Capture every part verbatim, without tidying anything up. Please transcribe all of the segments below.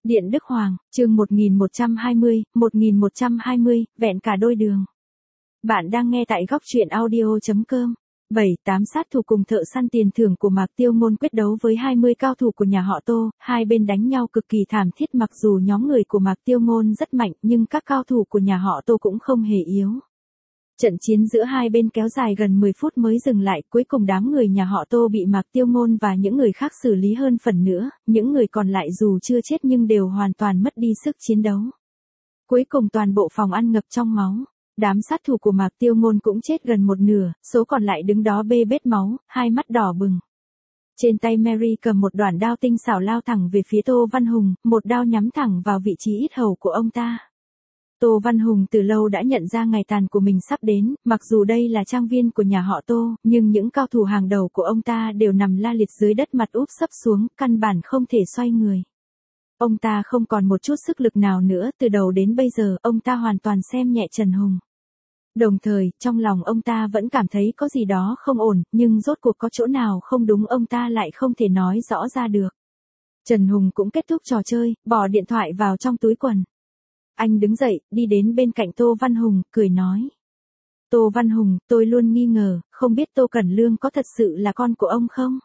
Điện Đức Hoàng, chương một nghìn một trăm hai mươi, một nghìn một trăm hai mươi, vẹn cả đôi đường. Bạn đang nghe tại góc truyện audio chấm com. bảy tám sát thủ cùng thợ săn tiền thưởng của Mạc Tiêu Ngôn quyết đấu với hai mươi cao thủ của nhà họ Tô, hai bên đánh nhau cực kỳ thảm thiết. Mặc dù nhóm người của Mạc Tiêu Ngôn rất mạnh nhưng các cao thủ của nhà họ Tô cũng không hề yếu. Trận chiến giữa hai bên kéo dài gần mười phút mới dừng lại, cuối cùng đám người nhà họ Tô bị Mạc Tiêu Ngôn và những người khác xử lý hơn phần nữa, những người còn lại dù chưa chết nhưng đều hoàn toàn mất đi sức chiến đấu. Cuối cùng toàn bộ phòng ăn ngập trong máu, đám sát thủ của Mạc Tiêu Ngôn cũng chết gần một nửa, số còn lại đứng đó bê bết máu, hai mắt đỏ bừng. Trên tay Mary cầm một đoạn đao tinh xảo lao thẳng về phía Tô Văn Hùng, một đao nhắm thẳng vào vị trí yết hầu của ông ta. Tô Văn Hùng từ lâu đã nhận ra ngày tàn của mình sắp đến, mặc dù đây là trang viên của nhà họ Tô, nhưng những cao thủ hàng đầu của ông ta đều nằm la liệt dưới đất mặt úp sấp xuống, căn bản không thể xoay người. Ông ta không còn một chút sức lực nào nữa, từ đầu đến bây giờ, ông ta hoàn toàn xem nhẹ Trần Hùng. Đồng thời, trong lòng ông ta vẫn cảm thấy có gì đó không ổn, nhưng rốt cuộc có chỗ nào không đúng ông ta lại không thể nói rõ ra được. Trần Hùng cũng kết thúc trò chơi, bỏ điện thoại vào trong túi quần. Anh đứng dậy, đi đến bên cạnh Tô Văn Hùng, cười nói. Tô Văn Hùng, tôi luôn nghi ngờ, không biết Tô Cẩn Lương có thật sự là con của ông không?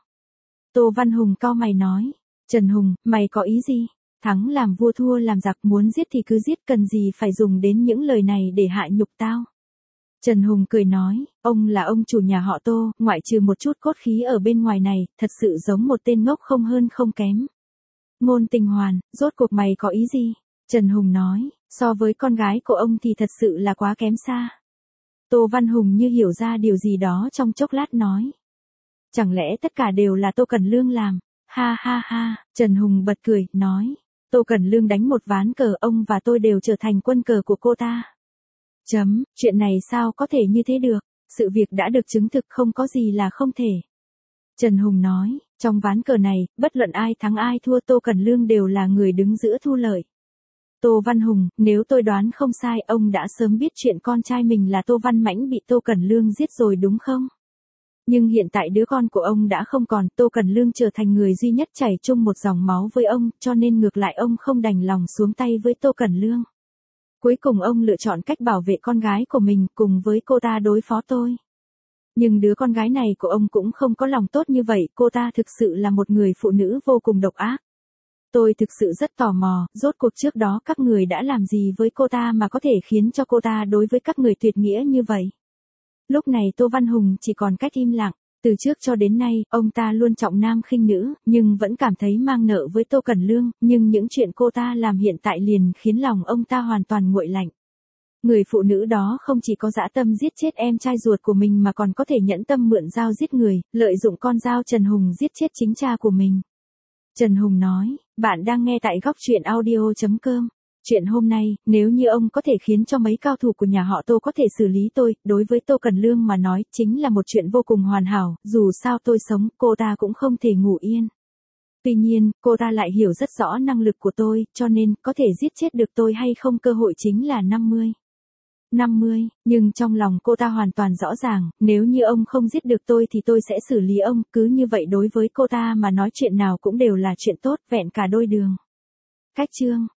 Tô Văn Hùng cau mày nói. Trần Hùng, mày có ý gì? Thắng làm vua thua làm giặc, muốn giết thì cứ giết, cần gì phải dùng đến những lời này để hại nhục tao? Trần Hùng cười nói, ông là ông chủ nhà họ Tô, ngoại trừ một chút cốt khí ở bên ngoài này, thật sự giống một tên ngốc không hơn không kém. Ngôn Tình Hoàn, rốt cuộc mày có ý gì? Trần Hùng nói, so với con gái của ông thì thật sự là quá kém xa. Tô Văn Hùng như hiểu ra điều gì đó trong chốc lát nói. Chẳng lẽ tất cả đều là Tô Cẩn Lương làm? Ha ha ha, Trần Hùng bật cười, nói. Tô Cẩn Lương đánh một ván cờ, ông và tôi đều trở thành quân cờ của cô ta. Chấm, chuyện này sao có thể như thế được? Sự việc đã được chứng thực, không có gì là không thể. Trần Hùng nói, trong ván cờ này, bất luận ai thắng ai thua, Tô Cẩn Lương đều là người đứng giữa thu lợi. Tô Văn Hùng, nếu tôi đoán không sai, ông đã sớm biết chuyện con trai mình là Tô Văn Mãnh bị Tô Cẩn Lương giết rồi đúng không? Nhưng hiện tại đứa con của ông đã không còn, Tô Cẩn Lương trở thành người duy nhất chảy chung một dòng máu với ông, cho nên ngược lại ông không đành lòng xuống tay với Tô Cẩn Lương. Cuối cùng ông lựa chọn cách bảo vệ con gái của mình cùng với cô ta đối phó tôi. Nhưng đứa con gái này của ông cũng không có lòng tốt như vậy, cô ta thực sự là một người phụ nữ vô cùng độc ác. Tôi thực sự rất tò mò, rốt cuộc trước đó các người đã làm gì với cô ta mà có thể khiến cho cô ta đối với các người tuyệt nghĩa như vậy. Lúc này Tô Văn Hùng chỉ còn cách im lặng, từ trước cho đến nay, ông ta luôn trọng nam khinh nữ, nhưng vẫn cảm thấy mang nợ với Tô Cẩn Lương, nhưng những chuyện cô ta làm hiện tại liền khiến lòng ông ta hoàn toàn nguội lạnh. Người phụ nữ đó không chỉ có dã tâm giết chết em trai ruột của mình mà còn có thể nhẫn tâm mượn dao giết người, lợi dụng con dao Trần Hùng giết chết chính cha của mình. Trần Hùng nói, bạn đang nghe tại góc truyện audio chấm com. Chuyện hôm nay, nếu như ông có thể khiến cho mấy cao thủ của nhà họ Tô có thể xử lý tôi, đối với Tô Cẩn Lương mà nói, chính là một chuyện vô cùng hoàn hảo, dù sao tôi sống, cô ta cũng không thể ngủ yên. Tuy nhiên, cô ta lại hiểu rất rõ năng lực của tôi, cho nên, có thể giết chết được tôi hay không cơ hội chính là năm mươi. năm mươi, nhưng trong lòng cô ta hoàn toàn rõ ràng, nếu như ông không giết được tôi thì tôi sẽ xử lý ông, cứ như vậy đối với cô ta mà nói chuyện nào cũng đều là chuyện tốt, vẹn cả đôi đường. Cách chương